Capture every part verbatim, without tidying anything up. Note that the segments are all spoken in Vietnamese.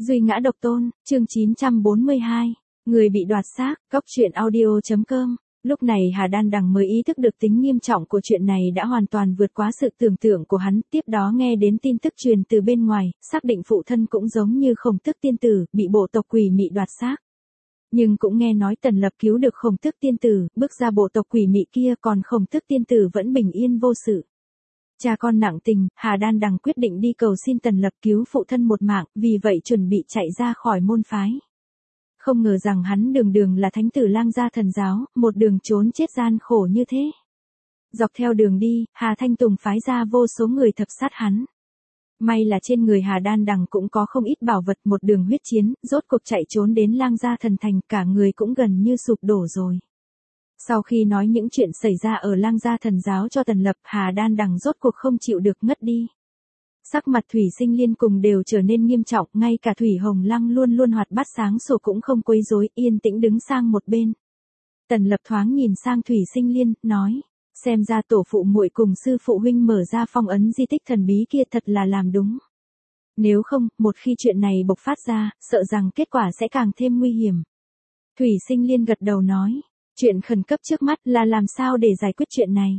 Duy ngã độc tôn, chương chín trăm bốn mươi hai. Người bị đoạt xác, góc truyện audio.com. Lúc này Hà Đan Đằng mới ý thức được tính nghiêm trọng của chuyện này đã hoàn toàn vượt quá sự tưởng tượng của hắn. Tiếp đó nghe đến tin tức truyền từ bên ngoài, xác định phụ thân cũng giống như Khổng Tước tiên tử, bị bộ tộc quỷ mị đoạt xác. Nhưng cũng nghe nói Tần Lập cứu được Khổng Tước tiên tử, bước ra bộ tộc quỷ mị kia, còn Khổng Tước tiên tử vẫn bình yên vô sự. Cha con nặng tình, Hà Đan Đằng quyết định đi cầu xin Tần Lập cứu phụ thân một mạng, vì vậy chuẩn bị chạy ra khỏi môn phái. Không ngờ rằng hắn đường đường là thánh tử Lang gia thần giáo, một đường trốn chết gian khổ như thế. Dọc theo đường đi, Hà Thanh Tùng phái ra vô số người thập sát hắn. May là trên người Hà Đan Đằng cũng có không ít bảo vật, một đường huyết chiến, rốt cuộc chạy trốn đến Lang gia thần thành, cả người cũng gần như sụp đổ rồi. Sau khi nói những chuyện xảy ra ở Lang gia thần giáo cho Tần Lập, Hà Đan Đằng rốt cuộc không chịu được ngất đi. Sắc mặt Thủy Sinh Liên cùng đều trở nên nghiêm trọng, ngay cả Thủy Hồng Lăng luôn luôn hoạt bát sáng sủa cũng không quấy rối, yên tĩnh đứng sang một bên. Tần Lập thoáng nhìn sang Thủy Sinh Liên, nói, xem ra tổ phụ muội cùng sư phụ huynh mở ra phong ấn di tích thần bí kia thật là làm đúng. Nếu không, một khi chuyện này bộc phát ra, sợ rằng kết quả sẽ càng thêm nguy hiểm. Thủy Sinh Liên gật đầu nói, chuyện khẩn cấp trước mắt là làm sao để giải quyết chuyện này.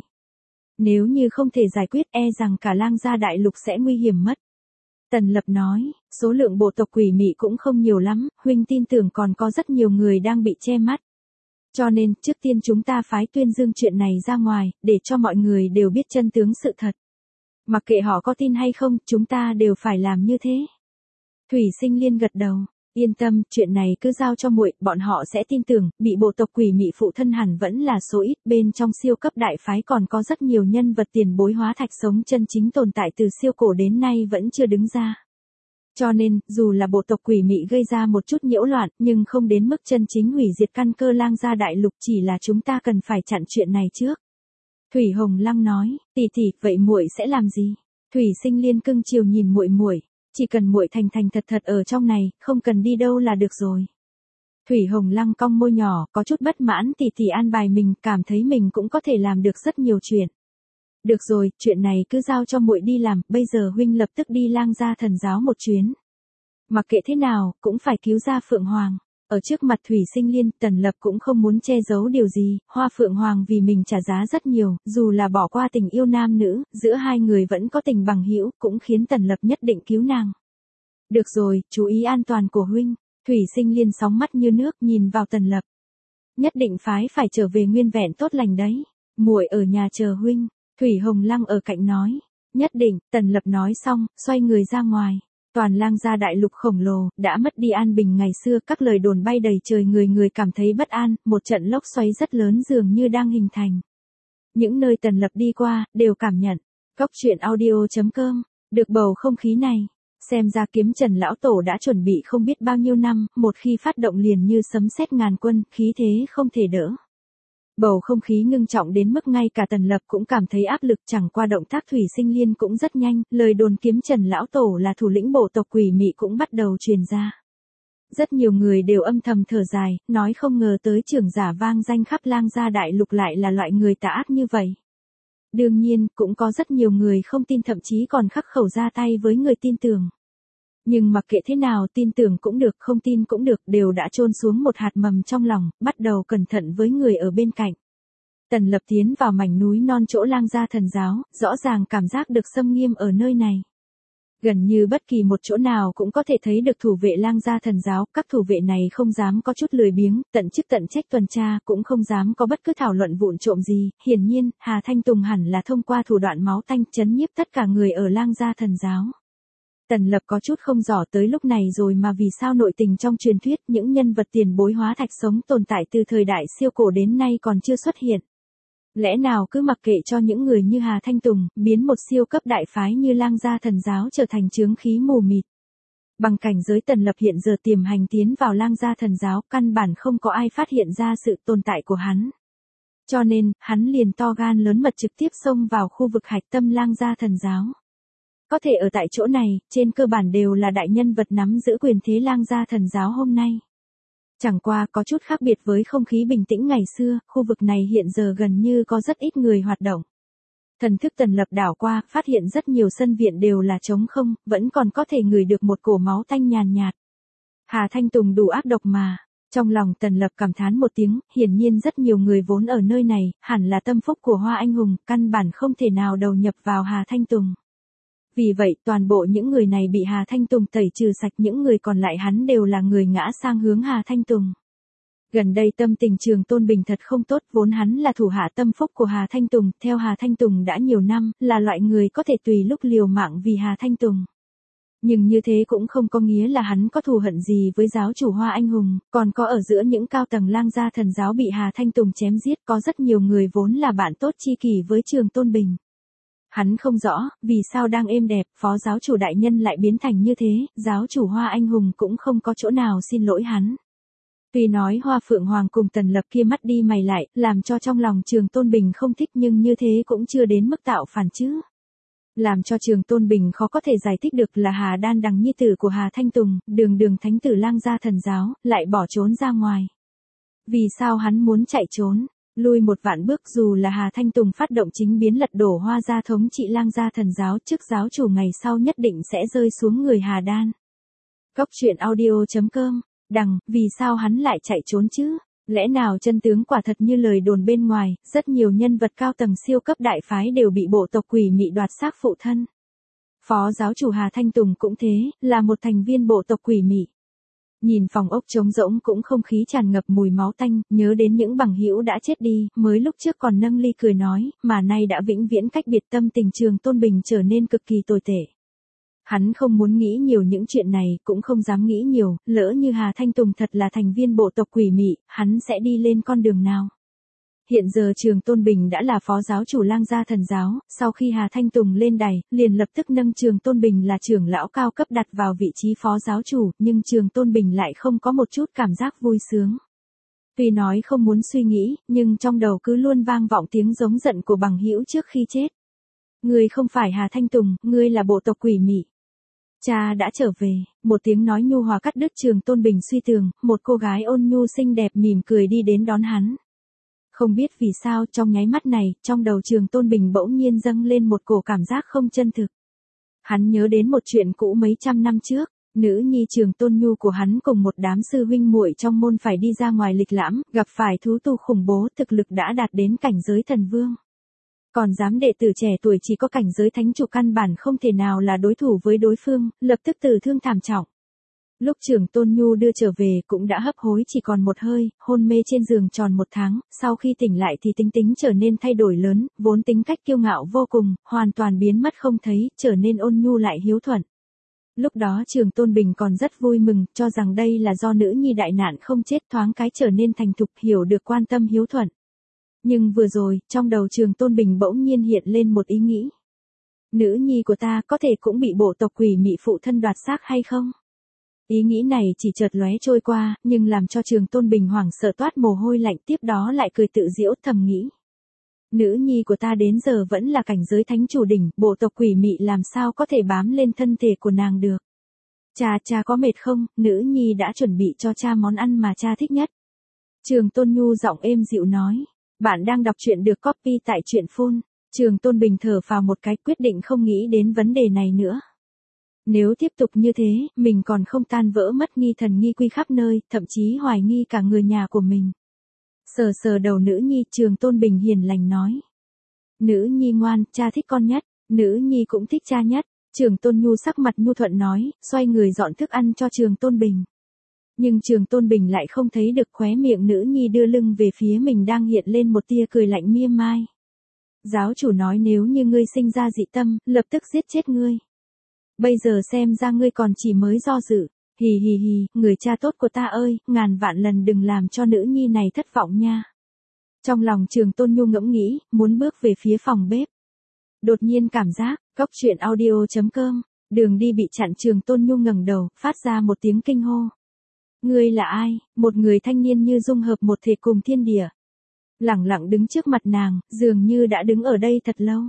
Nếu như không thể giải quyết, e rằng cả Lang gia đại lục sẽ nguy hiểm mất. Tần Lập nói, số lượng bộ tộc quỷ mị cũng không nhiều lắm, huynh tin tưởng còn có rất nhiều người đang bị che mắt. Cho nên, trước tiên chúng ta phái tuyên dương chuyện này ra ngoài, để cho mọi người đều biết chân tướng sự thật. Mặc kệ họ có tin hay không, chúng ta đều phải làm như thế. Thủy Sinh Liên gật đầu. Yên tâm, chuyện này cứ giao cho muội, bọn họ sẽ tin tưởng, bị bộ tộc quỷ mị phụ thân hẳn vẫn là số ít, bên trong siêu cấp đại phái còn có rất nhiều nhân vật tiền bối hóa thạch sống chân chính tồn tại từ siêu cổ đến nay vẫn chưa đứng ra. Cho nên, dù là bộ tộc quỷ mị gây ra một chút nhiễu loạn, nhưng không đến mức chân chính hủy diệt căn cơ Lang gia đại lục, chỉ là chúng ta cần phải chặn chuyện này trước. Thủy Hồng Lăng nói, tỷ tỷ, vậy muội sẽ làm gì? Thủy Sinh Liên cưng chiều nhìn muội muội. Chỉ cần muội thành thành thật thật ở trong này, không cần đi đâu là được rồi. Thủy Hồng Lăng cong môi nhỏ, có chút bất mãn, tỷ tỷ an bài mình, cảm thấy mình cũng có thể làm được rất nhiều chuyện. Được rồi, chuyện này cứ giao cho muội đi làm, bây giờ huynh lập tức đi Lang gia thần giáo một chuyến. Mặc kệ thế nào, cũng phải cứu ra Phượng Hoàng. Ở trước mặt Thủy Sinh Liên, Tần Lập cũng không muốn che giấu điều gì, Hoa Phượng Hoàng vì mình trả giá rất nhiều, dù là bỏ qua tình yêu nam nữ, giữa hai người vẫn có tình bằng hữu, cũng khiến Tần Lập nhất định cứu nàng. Được rồi, chú ý an toàn của huynh. Thủy Sinh Liên sóng mắt như nước nhìn vào Tần Lập. Nhất định phái phải trở về nguyên vẹn tốt lành đấy. Muội ở nhà chờ huynh. Thủy Hồng Lăng ở cạnh nói. Nhất định, Tần Lập nói xong, xoay người ra ngoài. Toàn Lang gia đại lục khổng lồ, đã mất đi an bình ngày xưa, các lời đồn bay đầy trời, người người cảm thấy bất an, một trận lốc xoáy rất lớn dường như đang hình thành. Những nơi Tần Lập đi qua, đều cảm nhận. Góc truyện audio.com, được bầu không khí này. Xem ra Kiếm Trần lão tổ đã chuẩn bị không biết bao nhiêu năm, một khi phát động liền như sấm sét ngàn quân, khí thế không thể đỡ. Bầu không khí ngưng trọng đến mức ngay cả Tần Lập cũng cảm thấy áp lực, chẳng qua động tác Thủy Sinh Liên cũng rất nhanh, lời đồn Kiếm Trần lão tổ là thủ lĩnh bộ tộc quỷ mị cũng bắt đầu truyền ra. Rất nhiều người đều âm thầm thở dài, nói không ngờ tới trưởng giả vang danh khắp Lang gia đại lục lại là loại người tà ác như vậy. Đương nhiên, cũng có rất nhiều người không tin, thậm chí còn khắc khẩu ra tay với người tin tưởng. Nhưng mặc kệ thế nào, tin tưởng cũng được, không tin cũng được, đều đã chôn xuống một hạt mầm trong lòng, bắt đầu cẩn thận với người ở bên cạnh. Tần Lập tiến vào mảnh núi non chỗ Lang gia thần giáo, rõ ràng cảm giác được xâm nghiêm ở nơi này. Gần như bất kỳ một chỗ nào cũng có thể thấy được thủ vệ Lang gia thần giáo, các thủ vệ này không dám có chút lười biếng, tận chức tận trách tuần tra, cũng không dám có bất cứ thảo luận vụn trộm gì. Hiển nhiên, Hà Thanh Tùng hẳn là thông qua thủ đoạn máu tanh trấn nhiếp tất cả người ở Lang gia thần giáo. Tần Lập có chút không rõ tới lúc này rồi mà vì sao nội tình trong truyền thuyết những nhân vật tiền bối hóa thạch sống tồn tại từ thời đại siêu cổ đến nay còn chưa xuất hiện. Lẽ nào cứ mặc kệ cho những người như Hà Thanh Tùng, biến một siêu cấp đại phái như Lang gia thần giáo trở thành chướng khí mù mịt. Bằng cảnh giới Tần Lập hiện giờ tiềm hành tiến vào Lang gia thần giáo, căn bản không có ai phát hiện ra sự tồn tại của hắn. Cho nên, hắn liền to gan lớn mật trực tiếp xông vào khu vực hạch tâm Lang gia thần giáo. Có thể ở tại chỗ này, trên cơ bản đều là đại nhân vật nắm giữ quyền thế Lang gia thần giáo hôm nay. Chẳng qua có chút khác biệt với không khí bình tĩnh ngày xưa, khu vực này hiện giờ gần như có rất ít người hoạt động. Thần thức Tần Lập đảo qua, phát hiện rất nhiều sân viện đều là trống không, vẫn còn có thể ngửi được một cổ máu tanh nhàn nhạt. Hà Thanh Tùng đủ ác độc mà. Trong lòng Tần Lập cảm thán một tiếng, hiển nhiên rất nhiều người vốn ở nơi này, hẳn là tâm phúc của Hoa Anh Hùng, căn bản không thể nào đầu nhập vào Hà Thanh Tùng. Vì vậy, toàn bộ những người này bị Hà Thanh Tùng tẩy trừ sạch, những người còn lại hắn đều là người ngã sang hướng Hà Thanh Tùng. Gần đây tâm tình Trường Tôn Bình thật không tốt, vốn hắn là thủ hạ tâm phúc của Hà Thanh Tùng, theo Hà Thanh Tùng đã nhiều năm, là loại người có thể tùy lúc liều mạng vì Hà Thanh Tùng. Nhưng như thế cũng không có nghĩa là hắn có thù hận gì với giáo chủ Hoa Anh Hùng, còn có ở giữa những cao tầng Lang gia thần giáo bị Hà Thanh Tùng chém giết, có rất nhiều người vốn là bạn tốt chi kỷ với Trường Tôn Bình. Hắn không rõ, vì sao đang êm đẹp, phó giáo chủ đại nhân lại biến thành như thế, giáo chủ Hoa Anh Hùng cũng không có chỗ nào xin lỗi hắn. Tuy nói Hoa Phượng Hoàng cùng Tần Lập kia mắt đi mày lại, làm cho trong lòng Trường Tôn Bình không thích, nhưng như thế cũng chưa đến mức tạo phản chứ. Làm cho Trường Tôn Bình khó có thể giải thích được là Hà Đan Đằng nhi tử của Hà Thanh Tùng, đường đường thánh tử Lang gia thần giáo, lại bỏ trốn ra ngoài. Vì sao hắn muốn chạy trốn? Lui một vạn bước, dù là Hà Thanh Tùng phát động chính biến lật đổ Hoa gia thống trị Lang gia thần giáo, chức giáo chủ ngày sau nhất định sẽ rơi xuống người Hà Đan. Cốc truyện audio chấm com. Đằng, vì sao hắn lại chạy trốn chứ? Lẽ nào chân tướng quả thật như lời đồn bên ngoài, rất nhiều nhân vật cao tầng siêu cấp đại phái đều bị bộ tộc quỷ mị đoạt xác phụ thân. Phó giáo chủ Hà Thanh Tùng cũng thế, là một thành viên bộ tộc quỷ mị. Nhìn phòng ốc trống rỗng cũng không khí tràn ngập mùi máu tanh, nhớ đến những bằng hữu đã chết đi, mới lúc trước còn nâng ly cười nói, mà nay đã vĩnh viễn cách biệt, tâm tình Trường Tôn Bình trở nên cực kỳ tồi tệ. Hắn không muốn nghĩ nhiều những chuyện này, cũng không dám nghĩ nhiều, lỡ như Hà Thanh Tùng thật là thành viên bộ tộc quỷ mị, hắn sẽ đi lên con đường nào? Hiện giờ Trường Tôn Bình đã là phó giáo chủ Lang gia thần giáo, sau khi Hà Thanh Tùng lên đài, liền lập tức nâng Trường Tôn Bình là trưởng lão cao cấp đặt vào vị trí phó giáo chủ, nhưng Trường Tôn Bình lại không có một chút cảm giác vui sướng. Tuy nói không muốn suy nghĩ, nhưng trong đầu cứ luôn vang vọng tiếng giống giận của bằng hữu trước khi chết. Ngươi không phải Hà Thanh Tùng, ngươi là bộ tộc quỷ mị. Cha đã trở về, một tiếng nói nhu hòa cắt đứt Trường Tôn Bình suy tưởng, một cô gái ôn nhu xinh đẹp mỉm cười đi đến đón hắn. Không biết vì sao trong nháy mắt này, trong đầu Trường Tôn Bình bỗng nhiên dâng lên một cổ cảm giác không chân thực. Hắn nhớ đến một chuyện cũ mấy trăm năm trước, nữ nhi Trường Tôn Nhu của hắn cùng một đám sư huynh muội trong môn phải đi ra ngoài lịch lãm, gặp phải thú tu khủng bố, thực lực đã đạt đến cảnh giới thần vương. Còn dám đệ tử trẻ tuổi chỉ có cảnh giới thánh chủ căn bản không thể nào là đối thủ với đối phương, lập tức tử thương thảm trọng. Lúc Trường Tôn Nhu đưa trở về cũng đã hấp hối chỉ còn một hơi, hôn mê trên giường tròn một tháng, sau khi tỉnh lại thì tính tính trở nên thay đổi lớn, vốn tính cách kiêu ngạo vô cùng, hoàn toàn biến mất không thấy, trở nên ôn nhu lại hiếu thuận. Lúc đó Trường Tôn Bình còn rất vui mừng, cho rằng đây là do nữ nhi đại nạn không chết, thoáng cái trở nên thành thục, hiểu được quan tâm hiếu thuận. Nhưng vừa rồi, trong đầu Trường Tôn Bình bỗng nhiên hiện lên một ý nghĩ. Nữ nhi của ta có thể cũng bị bộ tộc quỷ mị phụ thân đoạt xác hay không? Ý nghĩ này chỉ chợt lóe trôi qua, nhưng làm cho Trường Tôn Bình hoảng sợ toát mồ hôi lạnh, tiếp đó lại cười tự giễu, thầm nghĩ. Nữ nhi của ta đến giờ vẫn là cảnh giới thánh chủ đỉnh, bộ tộc quỷ mị làm sao có thể bám lên thân thể của nàng được. Cha cha có mệt không, nữ nhi đã chuẩn bị cho cha món ăn mà cha thích nhất. Trường Tôn Nhu giọng êm dịu nói. Bạn đang đọc truyện được copy tại truyện phun. Trường Tôn Bình thở phào một cái, quyết định không nghĩ đến vấn đề này nữa. Nếu tiếp tục như thế, mình còn không tan vỡ mất nghi thần nghi quy khắp nơi, thậm chí hoài nghi cả người nhà của mình. Sờ sờ đầu nữ nhi, Trường Tôn Bình hiền lành nói. Nữ nhi ngoan, cha thích con nhất, nữ nhi cũng thích cha nhất. Trường Tôn Nhu sắc mặt nhu thuận nói, xoay người dọn thức ăn cho Trường Tôn Bình. Nhưng Trường Tôn Bình lại không thấy được, khóe miệng nữ nhi đưa lưng về phía mình đang hiện lên một tia cười lạnh mỉa mai. Giáo chủ nói nếu như ngươi sinh ra dị tâm, lập tức giết chết ngươi. Bây giờ xem ra ngươi còn chỉ mới do dự. Hì hì hì, người cha tốt của ta ơi, ngàn vạn lần đừng làm cho nữ nhi này thất vọng nha. Trong lòng Trường Tôn Nhu ngẫm nghĩ, muốn bước về phía phòng bếp. Đột nhiên cảm giác, cốc truyện audio chấm com, đường đi bị chặn. Trường Tôn Nhu ngẩng đầu, phát ra một tiếng kinh hô. Ngươi là ai? Một người thanh niên như dung hợp một thể cùng thiên địa. Lẳng lặng đứng trước mặt nàng, dường như đã đứng ở đây thật lâu.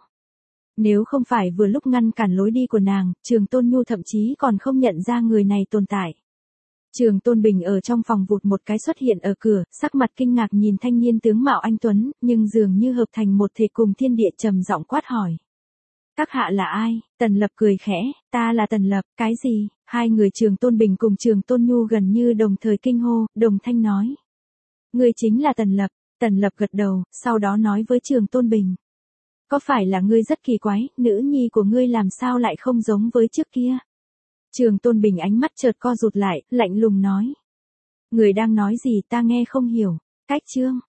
Nếu không phải vừa lúc ngăn cản lối đi của nàng, Trường Tôn Nhu thậm chí còn không nhận ra người này tồn tại. Trường Tôn Bình ở trong phòng vụt một cái xuất hiện ở cửa, sắc mặt kinh ngạc nhìn thanh niên tướng mạo anh tuấn, nhưng dường như hợp thành một thể cùng thiên địa, trầm giọng quát hỏi. Các hạ là ai? Tần Lập cười khẽ, ta là Tần Lập, cái gì? Hai người Trường Tôn Bình cùng Trường Tôn Nhu gần như đồng thời kinh hô, đồng thanh nói. Ngươi chính là Tần Lập. Tần Lập gật đầu, sau đó nói với Trường Tôn Bình. Có phải là ngươi rất kỳ quái, nữ nhi của ngươi làm sao lại không giống với trước kia? Trường Tôn Bình ánh mắt chợt co rụt lại, lạnh lùng nói. Người đang nói gì ta nghe không hiểu. Cách chương.